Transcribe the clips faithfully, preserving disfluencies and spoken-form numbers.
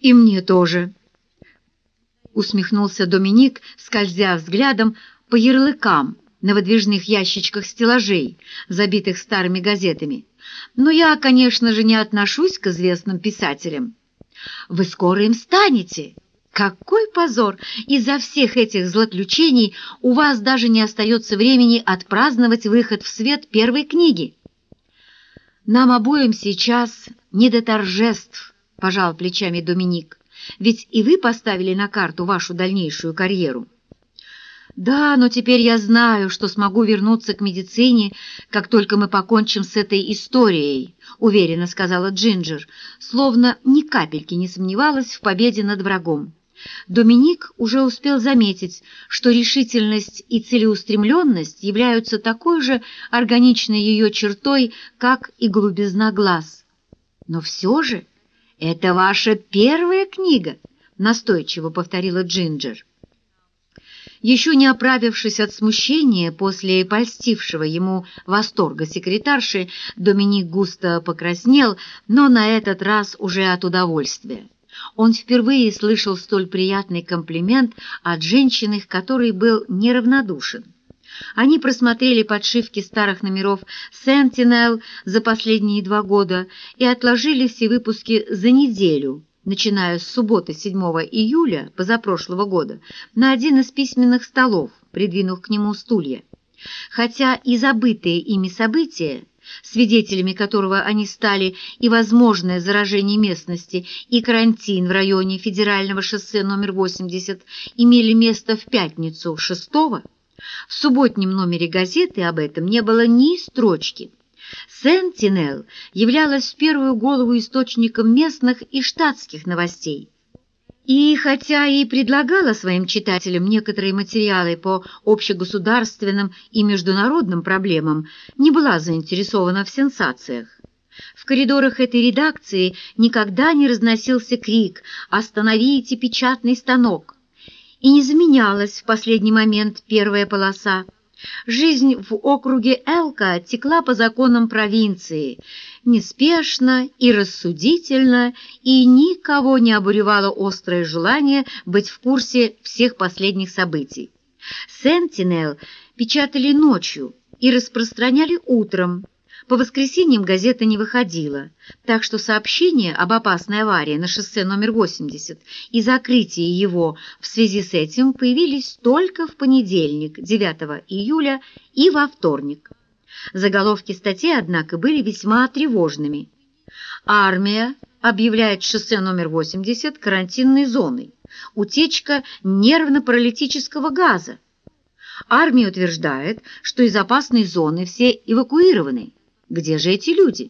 И мне тоже, усмехнулся Доминик, скользя взглядом по ярлыкам на выдвижных ящичках стеллажей, забитых старыми газетами. Но я, конечно же, не отношусь к известным писателям. Вы скоро им станете. Какой позор! Из-за всех этих злоключений у вас даже не остается времени отпраздновать выход в свет первой книги. Нам обоим сейчас не до торжеств, пожал плечами Доминик, ведь и вы поставили на карту вашу дальнейшую карьеру. Да, но теперь я знаю, что смогу вернуться к медицине, как только мы покончим с этой историей, уверенно сказала Джинджер, словно ни капельки не сомневалась в победе над врагом. Доминик уже успел заметить, что решительность и целеустремленность являются такой же органичной ее чертой, как и голубизна глаз. «Но все же это ваша первая книга», — настойчиво повторила Джинджер. Еще не оправившись от смущения после польстившего ему восторга секретарши, Доминик густо покраснел, но на этот раз уже от удовольствия. Он впервые слышал столь приятный комплимент от женщины, к которой был неравнодушен. Они просмотрели подшивки старых номеров «Сентинел» за последние два года и отложили все выпуски за неделю, начиная с субботы седьмого июля позапрошлого года, на один из письменных столов, придвинув к нему стулья. Хотя и забытые ими события, свидетелями которого они стали и возможное заражение местности, и карантин в районе федерального шоссе номер восемьдесят, имели место в пятницу шестого, в субботнем номере газеты об этом не было ни строчки. «Сентинел» являлась в первую голову источником местных и штатских новостей. И хотя и предлагала своим читателям некоторые материалы по общегосударственным и международным проблемам, не была заинтересована в сенсациях. В коридорах этой редакции никогда не разносился крик «Остановите печатный станок!» и не заменялась в последний момент первая полоса. Жизнь в округе Элка текла по законам провинции, неспешно и рассудительно, и никого не обуревало острое желание быть в курсе всех последних событий. «Сентинел» печатали ночью и распространяли утром. По воскресеньям газета не выходила, так что сообщения об опасной аварии на шоссе номер восемьдесят и закрытии его в связи с этим появились только в понедельник, девятого июля, и во вторник. Заголовки статей, однако, были весьма тревожными. «Армия объявляет шоссе номер восемьдесят карантинной зоной. Утечка нервно-паралитического газа. Армия утверждает, что из опасной зоны все эвакуированы. Где же эти люди?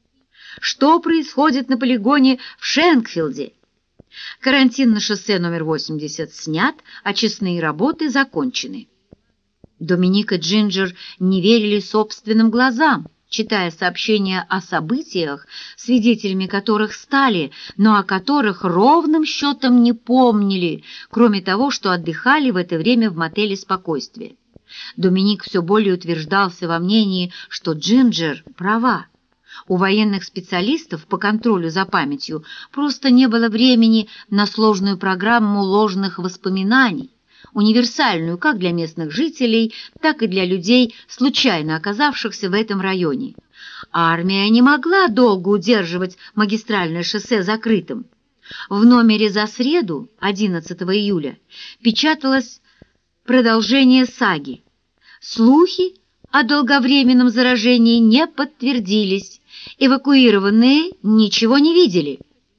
Что происходит на полигоне в Шенкфилде? Карантин на шоссе номер восемьдесят снят, очистные работы закончены». Доминик и Джинджер не верили собственным глазам, читая сообщения о событиях, свидетелями которых стали, но о которых ровным счетом не помнили, кроме того, что отдыхали в это время в мотеле «Спокойствие». Доминик все более утверждался во мнении, что Джинджер права. У военных специалистов по контролю за памятью просто не было времени на сложную программу ложных воспоминаний, универсальную как для местных жителей, так и для людей, случайно оказавшихся в этом районе. Армия не могла долго удерживать магистральное шоссе закрытым. В номере за среду, одиннадцатого июля, печаталось продолжение саги. Слухи о долговременном заражении не подтвердились, эвакуированные ничего не видели.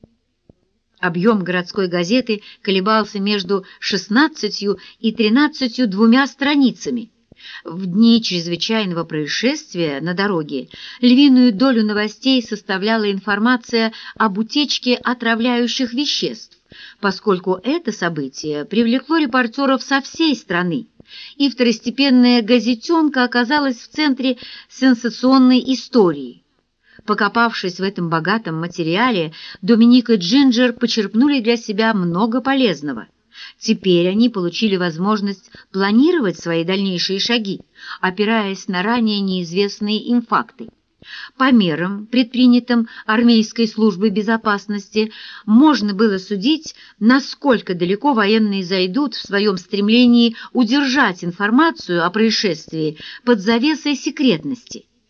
Объем городской газеты колебался между шестнадцатью и тринадцатью двумя страницами. В дни чрезвычайного происшествия на дороге львиную долю новостей составляла информация об утечке отравляющих веществ, поскольку это событие привлекло репортеров со всей страны, и второстепенная газетенка оказалась в центре сенсационной истории. Покопавшись в этом богатом материале, Доминик и Джинджер почерпнули для себя много полезного. Теперь они получили возможность планировать свои дальнейшие шаги, опираясь на ранее неизвестные им факты. По мерам, предпринятым армейской службой безопасности, можно было судить, насколько далеко военные зайдут в своем стремлении удержать информацию о происшествии под завесой секретности.